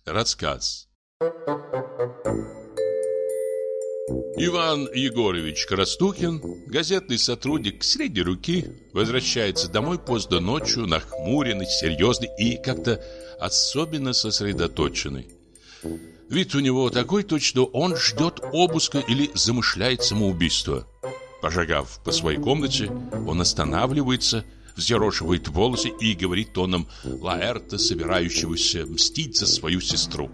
Рассказ. Иван Егорович Краснухин, газетный сотрудник средней руки, возвращается домой поздно ночью, нахмуренный, серьезный и как-то особенно сосредоточенный. Вид у него такой, точно он ждет обыска или замышляет самоубийство. Пошагав по своей комнате, он останавливается, взъерошивает волосы и говорит тоном Лаэрта, собирающегося мстить за свою сестру.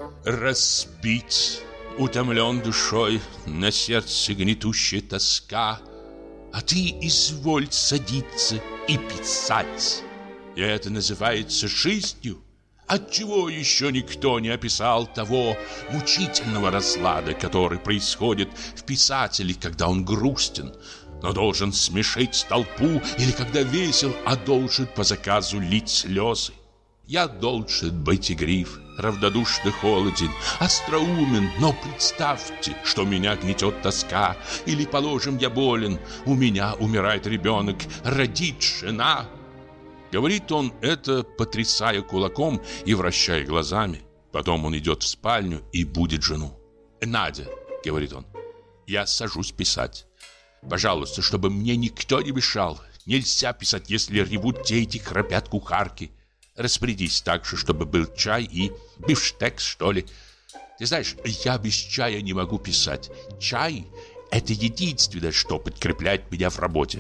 «Разбить, утомлен душой, на сердце гнетущая тоска, а ты изволь садиться и писать. И это называется жизнью? Отчего еще никто не описал того мучительного разлада, который происходит в писателе, когда он грустен, но должен смешить толпу, или когда весел, а должен по заказу лить слезы? Я должен быть игрив, равнодушно холоден, остроумен, но представьте, что меня гнетет тоска, или, положим, я болен, у меня умирает ребенок, родит жена». Говорит он это, потрясая кулаком и вращая глазами. Потом он идет в спальню и будит жену. «Надя», — говорит он, — «я сажусь писать. Пожалуйста, чтобы мне никто не мешал. Нельзя писать, если ревут дети, храпят кухарки. Распорядись так же, чтобы был чай и бифштекс, что ли. Ты знаешь, я без чая не могу писать. Чай — это единственное, что подкрепляет меня в работе».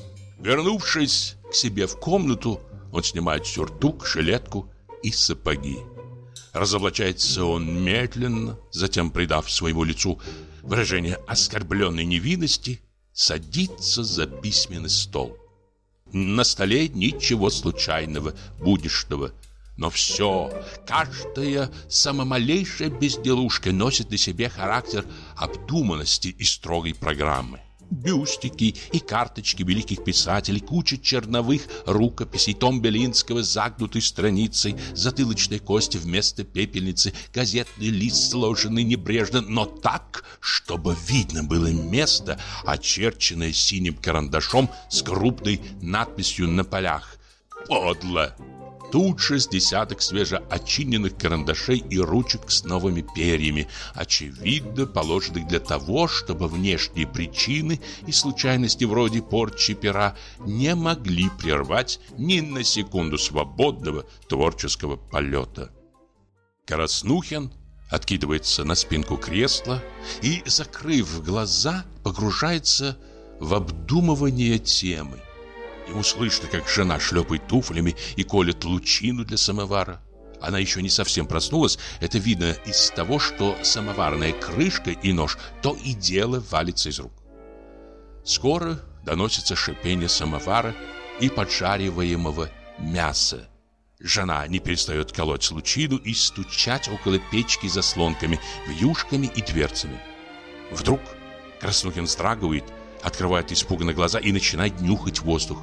Вернувшись к себе в комнату, он снимает сюртук, жилетку и сапоги. Разоблачается он медленно, затем, придав своему лицу выражение оскорбленной невинности, садится за письменный стол. На столе ничего случайного, будничного, но все, каждая самомалейшая безделушка носит на себе характер обдуманности и строгой программы. Бюстики и карточки великих писателей, куча черновых рукописей, том Белинского с загнутой страницей, затылочной кости вместо пепельницы, газетный лист, сложенный небрежно, но так, чтобы видно было место, очерченное синим карандашом с крупной надписью на полях. Подло! Тут же с десяток свежеочиненных карандашей и ручек с новыми перьями, очевидно положенных для того, чтобы внешние причины и случайности вроде порчи пера не могли прервать ни на секунду свободного творческого полета. Краснухин откидывается на спинку кресла и, закрыв глаза, погружается в обдумывание темы. Ему слышно, как жена шлепает туфлями и колет лучину для самовара. Она еще не совсем проснулась. Это видно из того, что самоварная крышка и нож то и дело валится из рук. Скоро доносится шипение самовара и поджариваемого мяса. Жена не перестает колоть лучину и стучать около печки заслонками, вьюшками и дверцами. Вдруг Краснухин вздрагивает, открывает испуганно глаза и начинает нюхать воздух.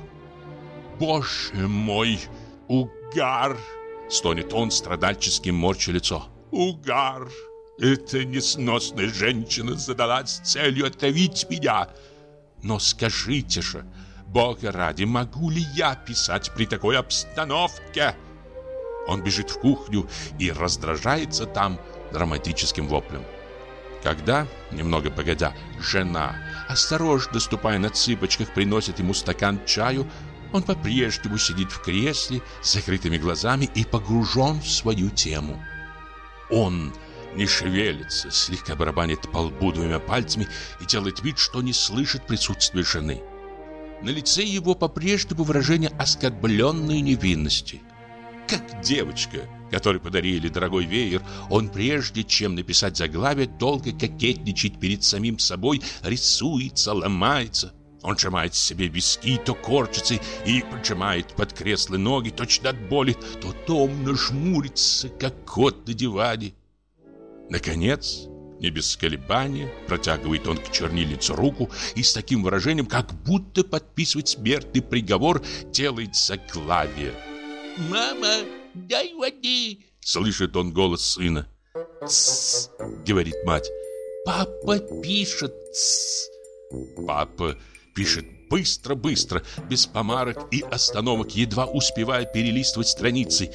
«Боже мой, угар!» — стонет он, страдальчески морча лицо. «Угар! Эта несносная женщина задалась целью отравить меня! Но скажите же, Бога ради, могу ли я писать при такой обстановке?» Он бежит в кухню и раздражается там драматическим воплем. Когда, немного погодя, жена, осторожно ступая на цыпочках, приносит ему стакан чаю, он по-прежнему сидит в кресле с закрытыми глазами и погружен в свою тему. Он не шевелится, слегка барабанит по лбу двумя пальцами и делает вид, что не слышит присутствия жены. На лице его по-прежнему выражение оскорбленной невинности. Как девочка, которой подарили дорогой веер, он, прежде чем написать заглавие, долго кокетничает перед самим собой, рисуется, ломается. Он сжимает себе виски, то корчится и поджимает под кресло ноги, точно от боли, то томно жмурится, как кот на диване. Наконец, не без колебания, протягивает он к чернильницу руку и с таким выражением, как будто подписывает смертный приговор, делает заглавие. «Мама, дай воды!» — слышит он голос сына. «Тссс!» — говорит мать. «Папа пишет!» «Тссс!» Папа пишет быстро-быстро, без помарок и остановок, едва успевая перелистывать страницы.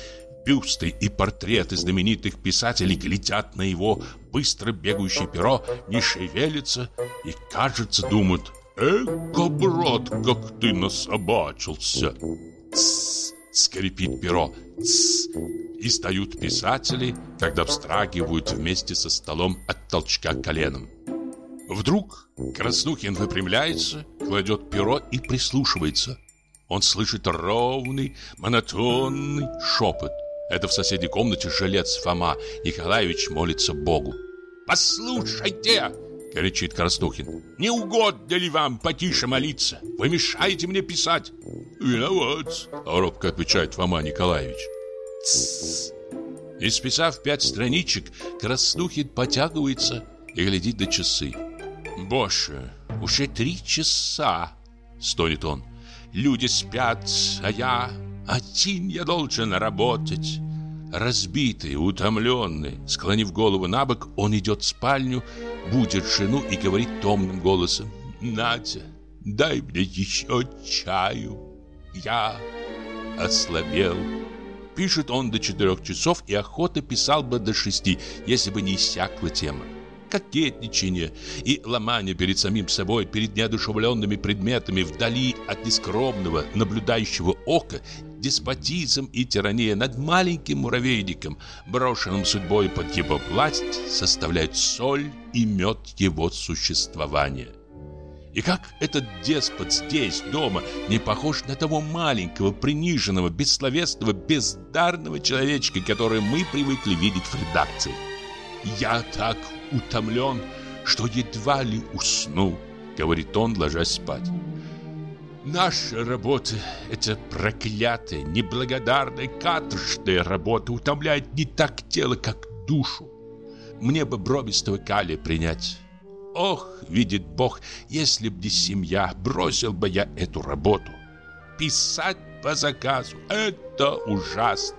Бюсты и портреты знаменитых писателей глядят на его быстро бегающее перо, не шевелятся и, кажется, думают: «Эка, брат, как ты насобачился!» «Тссс!» — скрипит перо. «Тссс!» И встают писатели, когда вздрагивают вместе со столом от толчка коленом. Вдруг Краснухин выпрямляется, кладет перо и прислушивается. Он слышит ровный, монотонный шепот. Это в соседней комнате жилец Фома Николаевич молится Богу. «Послушайте!» — кричит Краснухин. «Не угодно ли вам потише молиться? Вы мешаете мне писать!» «Виноват!» — робко отвечает Фома Николаевич. «Тссс!» Исписав 5 страничек, Краснухин потягивается и глядит на часы. «Боже, уже 3 часа!» — стонет он. «Люди спят, а я должен работать». Разбитый, утомленный, склонив голову набок, он идет в спальню, будит жену и говорит томным голосом: «Надя, дай мне еще чаю. Я ослабел». Пишет он до 4 часов и охотно писал бы до 6, если бы не иссякла тема. Кокетничание и ломание перед самим собой, перед неодушевленными предметами вдали от нескромного наблюдающего ока, деспотизм и тирания над маленьким муравейником, брошенным судьбой под его власть, составляют соль и мед его существования. И как этот деспот здесь, дома, не похож на того маленького, приниженного, бессловесного, бездарного человечка, которого мы привыкли видеть в редакции. «Я так утомлен, что едва ли усну», — говорит он, ложась спать. «Наша работа — это проклятая, неблагодарная, каторжная работа, утомляет не так тело, как душу. Мне бы бробистого калия принять. Ох, видит Бог, если б не семья, бросил бы я эту работу. Писать по заказу — это ужасно».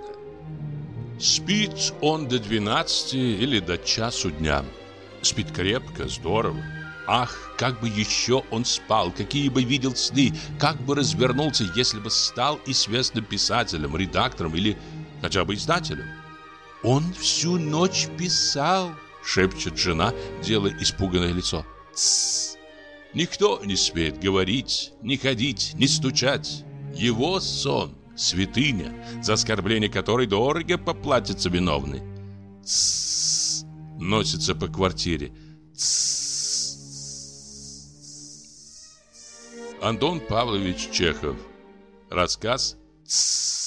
Спит он до 12 или до часу дня. Спит крепко, здорово. Ах, как бы еще он спал, какие бы видел сны, как бы развернулся, если бы стал известным писателем, редактором или хотя бы издателем. «Он всю ночь писал», — шепчет жена, делая испуганное лицо. «Тссс!» Никто не смеет говорить, не ходить, не стучать. Его сон — святыня, за оскорбление которой дорого поплатится виновный. «Тссс!» носится по квартире. «Тссс!» Антон Павлович Чехов. Рассказ «Тссс!»